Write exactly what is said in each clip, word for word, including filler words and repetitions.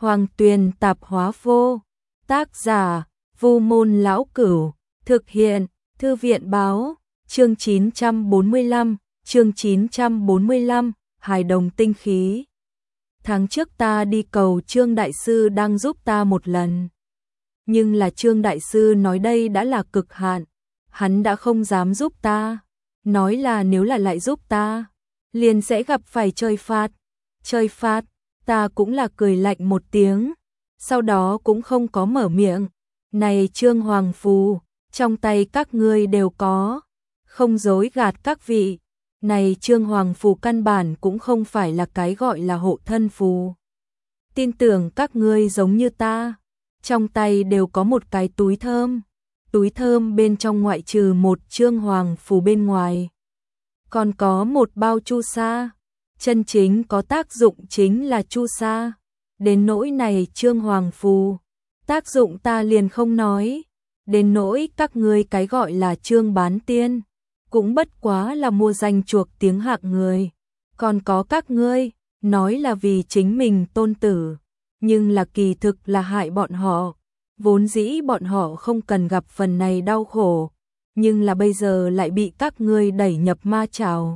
Hoàng Tuyền Tạp Hóa Vô. Tác giả: Vu Môn Lão Cửu. Thực hiện: Thư viện báo. Chương chín trăm bốn mươi lăm, chương chín trăm bốn mươi lăm, hài đồng tinh khí. Tháng trước ta đi cầu Trương Đại Sư đang giúp ta một lần. Nhưng là Trương Đại Sư nói đây đã là cực hạn. Hắn đã không dám giúp ta. Nói là nếu là lại giúp ta, liền sẽ gặp phải trời phạt. Trời phạt, ta cũng là cười lạnh một tiếng. Sau đó cũng không có mở miệng. Này Trương Hoàng Phù, trong tay các ngươi đều có. Không dối gạt các vị. Này Trương Hoàng Phù căn bản cũng không phải là cái gọi là hộ thân phù. Tin tưởng các ngươi giống như ta. Trong tay đều có một cái túi thơm. Túi thơm bên trong ngoại trừ một Trương Hoàng Phù bên ngoài, còn có một bao chu sa. Chân chính có tác dụng chính là chu sa. Đến nỗi này Trương Hoàng Phù, tác dụng ta liền không nói. Đến nỗi các ngươi cái gọi là Trương bán tiên, cũng bất quá là mua danh chuộc tiếng hạng người. Còn có các ngươi, nói là vì chính mình tôn tử, nhưng là kỳ thực là hại bọn họ. Vốn dĩ bọn họ không cần gặp phần này đau khổ, nhưng là bây giờ lại bị các ngươi đẩy nhập ma trào.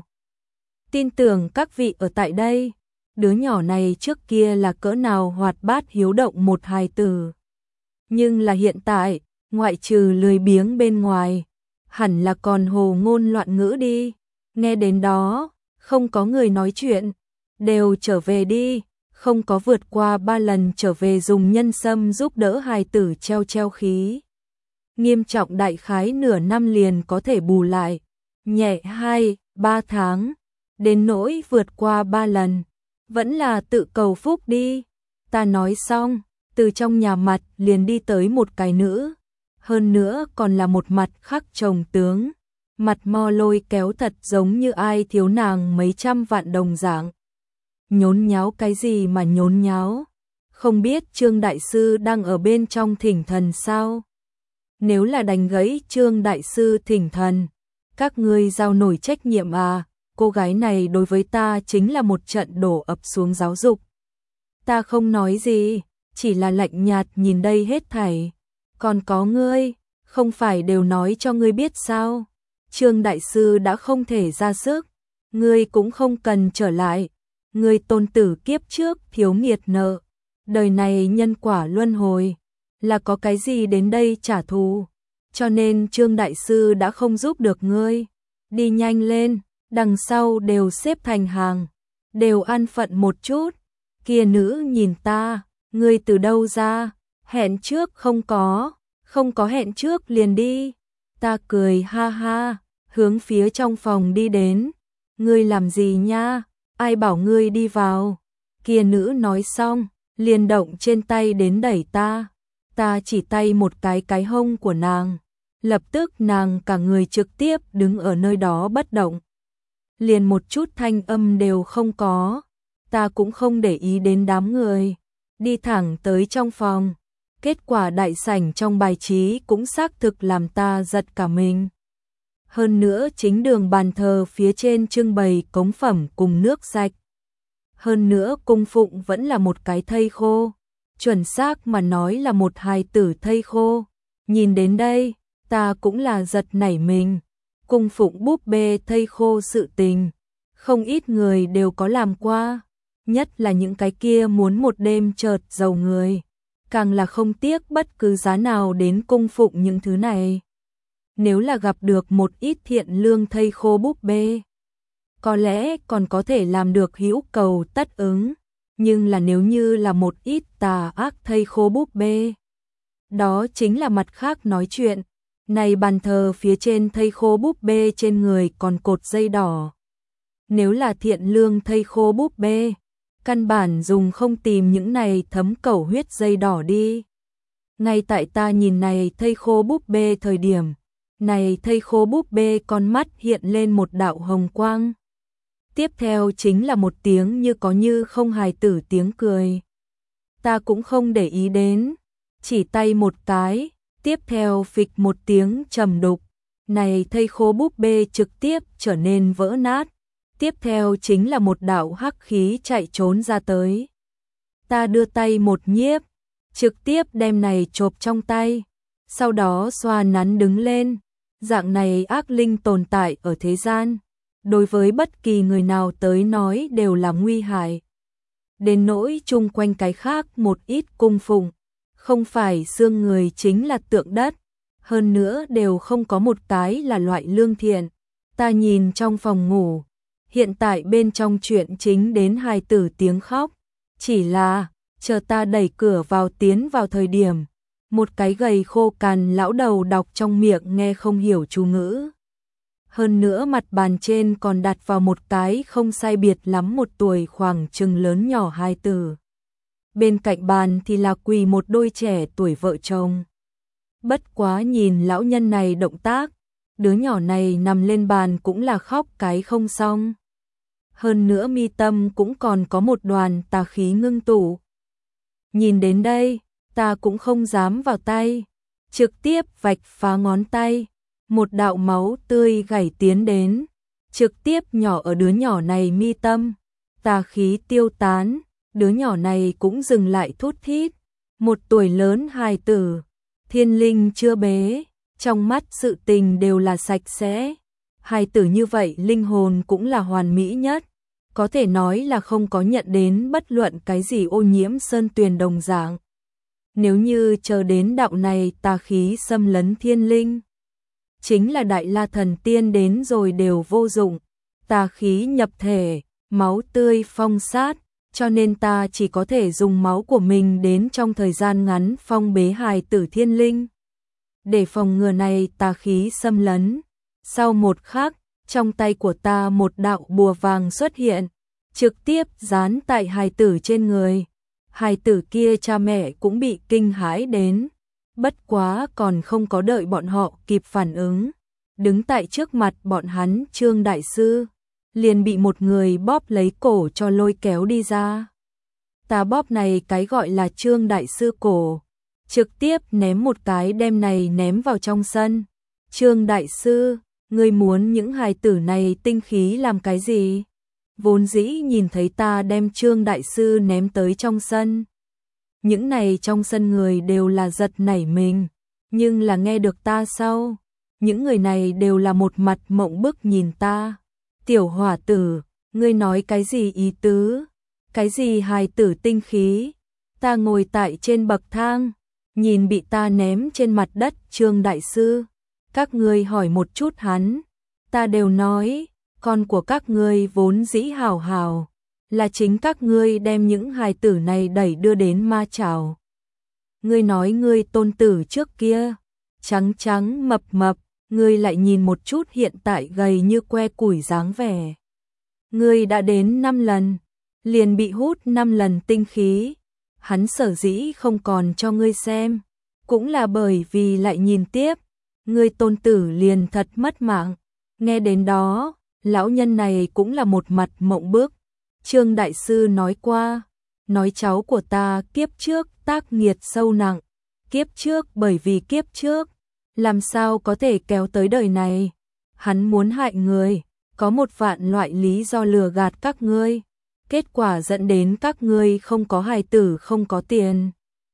Tin tưởng các vị ở tại đây, đứa nhỏ này trước kia là cỡ nào hoạt bát hiếu động một hài tử. Nhưng là hiện tại, ngoại trừ lười biếng bên ngoài, hẳn là còn hồ ngôn loạn ngữ đi. Nghe đến đó, không có người nói chuyện, đều trở về đi. Không có vượt qua ba lần trở về dùng nhân sâm giúp đỡ hài tử treo treo khí. Nghiêm trọng đại khái nửa năm liền có thể bù lại. Nhẹ hai, ba tháng. Đến nỗi vượt qua ba lần, vẫn là tự cầu phúc đi. Ta nói xong, từ trong nhà mặt liền đi tới một cái nữ. Hơn nữa còn là một mặt khắc chồng tướng. Mặt mo lôi kéo thật giống như ai thiếu nàng mấy trăm vạn đồng dạng. Nhốn nháo cái gì mà nhốn nháo? Không biết Trương Đại Sư đang ở bên trong thỉnh thần sao? Nếu là đánh gãy Trương Đại Sư thỉnh thần, các ngươi giao nổi trách nhiệm à? Cô gái này đối với ta chính là một trận đổ ập xuống giáo dục. Ta không nói gì, chỉ là lạnh nhạt nhìn đây hết thảy. Còn có ngươi, không phải đều nói cho ngươi biết sao? Trương Đại Sư đã không thể ra sức, ngươi cũng không cần trở lại. Ngươi tôn tử kiếp trước thiếu nghiệt nợ, đời này nhân quả luân hồi, là có cái gì đến đây trả thù, cho nên Trương Đại Sư đã không giúp được ngươi. Đi nhanh lên, đằng sau đều xếp thành hàng, đều an phận một chút. Kia nữ nhìn ta, ngươi từ đâu ra, hẹn trước không có, không có hẹn trước liền đi. Ta cười ha ha, hướng phía trong phòng đi đến. Ngươi làm gì nha? Ai bảo ngươi đi vào? Kia nữ nói xong, liền động trên tay đến đẩy ta. Ta chỉ tay một cái cái hông của nàng. Lập tức nàng cả người trực tiếp đứng ở nơi đó bất động. Liền một chút thanh âm đều không có. Ta cũng không để ý đến đám người. Đi thẳng tới trong phòng. Kết quả đại sảnh trong bài trí cũng xác thực làm ta giật cả mình. Hơn nữa chính đường bàn thờ phía trên trưng bày cống phẩm cùng nước sạch. Hơn nữa cung phụng vẫn là một cái thây khô. Chuẩn xác mà nói là một hài tử thây khô. Nhìn đến đây, ta cũng là giật nảy mình. Cung phụng búp bê thây khô sự tình, không ít người đều có làm qua. Nhất là những cái kia muốn một đêm chợt giàu người. Càng là không tiếc bất cứ giá nào đến cung phụng những thứ này. Nếu là gặp được một ít thiện lương thây khô búp bê, có lẽ còn có thể làm được hữu cầu tất ứng. Nhưng là nếu như là một ít tà ác thây khô búp bê, đó chính là mặt khác nói chuyện. Này bàn thờ phía trên thây khô búp bê trên người còn cột dây đỏ. Nếu là thiện lương thây khô búp bê, căn bản dùng không tìm những này thấm cẩu huyết dây đỏ đi. Ngay tại ta nhìn này thây khô búp bê thời điểm, này thây khô búp bê con mắt hiện lên một đạo hồng quang. Tiếp theo chính là một tiếng như có như không hài tử tiếng cười. Ta cũng không để ý đến, chỉ tay một cái, tiếp theo phịch một tiếng trầm đục. Này thây khô búp bê trực tiếp trở nên vỡ nát. Tiếp theo chính là một đạo hắc khí chạy trốn ra tới. Ta đưa tay một nhiếp, trực tiếp đem này chộp trong tay, sau đó xoa nắn đứng lên. Dạng này ác linh tồn tại ở thế gian, đối với bất kỳ người nào tới nói đều là nguy hại. Đến nỗi chung quanh cái khác một ít cung phụng, không phải xương người chính là tượng đất, hơn nữa đều không có một cái là loại lương thiện. Ta nhìn trong phòng ngủ, hiện tại bên trong chuyện chính đến hài tử tiếng khóc, chỉ là chờ ta đẩy cửa vào tiến vào thời điểm, một cái gầy khô cằn lão đầu đọc trong miệng nghe không hiểu chú ngữ. Hơn nữa mặt bàn trên còn đặt vào một cái không sai biệt lắm một tuổi khoảng chừng lớn nhỏ hài tử. Bên cạnh bàn thì là quỳ một đôi trẻ tuổi vợ chồng. Bất quá nhìn lão nhân này động tác, đứa nhỏ này nằm lên bàn cũng là khóc cái không xong. Hơn nữa mi tâm cũng còn có một đoàn tà khí ngưng tụ. Nhìn đến đây, ta cũng không dám vào tay, trực tiếp vạch phá ngón tay, một đạo máu tươi gảy tiến đến, trực tiếp nhỏ ở đứa nhỏ này mi tâm, tà khí tiêu tán, đứa nhỏ này cũng dừng lại thút thít, một tuổi lớn hài tử, thiên linh chưa bế, trong mắt sự tình đều là sạch sẽ, hài tử như vậy linh hồn cũng là hoàn mỹ nhất, có thể nói là không có nhận đến bất luận cái gì ô nhiễm sơn tuyền đồng dạng. Nếu như chờ đến đạo này tà khí xâm lấn thiên linh, chính là đại la thần tiên đến rồi đều vô dụng, tà khí nhập thể, máu tươi phong sát, cho nên ta chỉ có thể dùng máu của mình đến trong thời gian ngắn phong bế hài tử thiên linh. Để phòng ngừa này tà khí xâm lấn, sau một khắc, trong tay của ta một đạo bùa vàng xuất hiện, trực tiếp dán tại hài tử trên người. Hài tử kia cha mẹ cũng bị kinh hãi đến, bất quá còn không có đợi bọn họ kịp phản ứng. Đứng tại trước mặt bọn hắn Trương Đại Sư, liền bị một người bóp lấy cổ cho lôi kéo đi ra. Ta bóp này cái gọi là Trương Đại Sư cổ, trực tiếp ném một cái đem này ném vào trong sân. Trương Đại Sư, ngươi muốn những hài tử này tinh khí làm cái gì? Vốn dĩ nhìn thấy ta đem Trương Đại Sư ném tới trong sân. Những này trong sân người đều là giật nảy mình, nhưng là nghe được ta sau. Những người này đều là một mặt mộng bức nhìn ta. Tiểu hỏa tử, ngươi nói cái gì ý tứ? Cái gì hài tử tinh khí? Ta ngồi tại trên bậc thang, nhìn bị ta ném trên mặt đất Trương Đại Sư. Các ngươi hỏi một chút hắn, ta đều nói, con của các ngươi vốn dĩ hảo hảo, là chính các ngươi đem những hài tử này đẩy đưa đến ma chảo. Ngươi nói ngươi tôn tử trước kia, trắng trắng mập mập, ngươi lại nhìn một chút hiện tại gầy như que củi dáng vẻ. Ngươi đã đến năm lần, liền bị hút năm lần tinh khí, hắn sở dĩ không còn cho ngươi xem, cũng là bởi vì lại nhìn tiếp, ngươi tôn tử liền thật mất mạng. Nghe đến đó, lão nhân này cũng là một mặt mộng bức. Trương Đại Sư nói qua, nói cháu của ta kiếp trước tác nghiệt sâu nặng, kiếp trước bởi vì kiếp trước, làm sao có thể kéo tới đời này. Hắn muốn hại người, có một vạn loại lý do lừa gạt các ngươi, kết quả dẫn đến các ngươi không có hài tử không có tiền.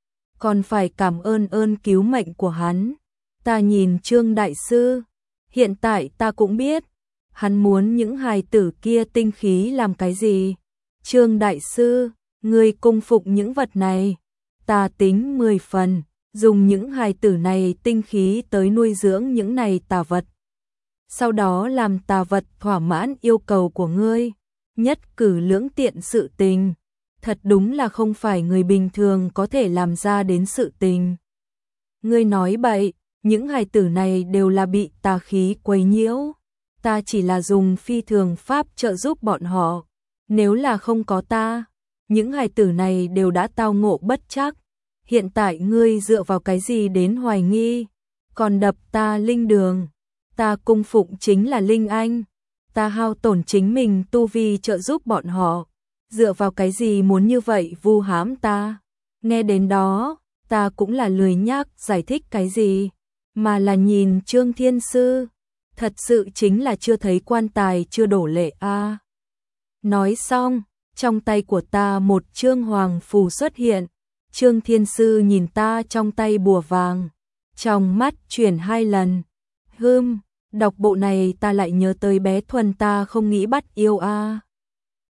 Còn phải cảm ơn ơn cứu mệnh của hắn. Ta nhìn Trương Đại Sư, hiện tại ta cũng biết, hắn muốn những hài tử kia tinh khí làm cái gì. Trương Đại Sư, ngươi cung phụng những vật này, ta tính mười phần, dùng những hài tử này tinh khí tới nuôi dưỡng những này tà vật. Sau đó làm tà vật thỏa mãn yêu cầu của ngươi, nhất cử lưỡng tiện sự tình, thật đúng là không phải người bình thường có thể làm ra đến sự tình. Ngươi nói bậy, những hài tử này đều là bị tà khí quấy nhiễu, ta chỉ là dùng phi thường pháp trợ giúp bọn họ, nếu là không có ta, những hài tử này đều đã tao ngộ bất trắc. Hiện tại ngươi dựa vào cái gì đến hoài nghi, còn đập ta linh đường, ta cung phụng chính là linh anh, ta hao tổn chính mình tu vi trợ giúp bọn họ, dựa vào cái gì muốn như vậy vu hãm ta. Nghe đến đó, ta cũng là lười nhác giải thích cái gì, mà là nhìn Trương Thiên Sư, thật sự chính là chưa thấy quan tài chưa đổ lệ a. À. Nói xong, trong tay của ta một chương hoàng phù xuất hiện. Trương Thiên Sư nhìn ta trong tay bùa vàng, trong mắt chuyển hai lần. Hừm, đọc bộ này ta lại nhớ tới bé Thuần ta không nghĩ bắt yêu a. À.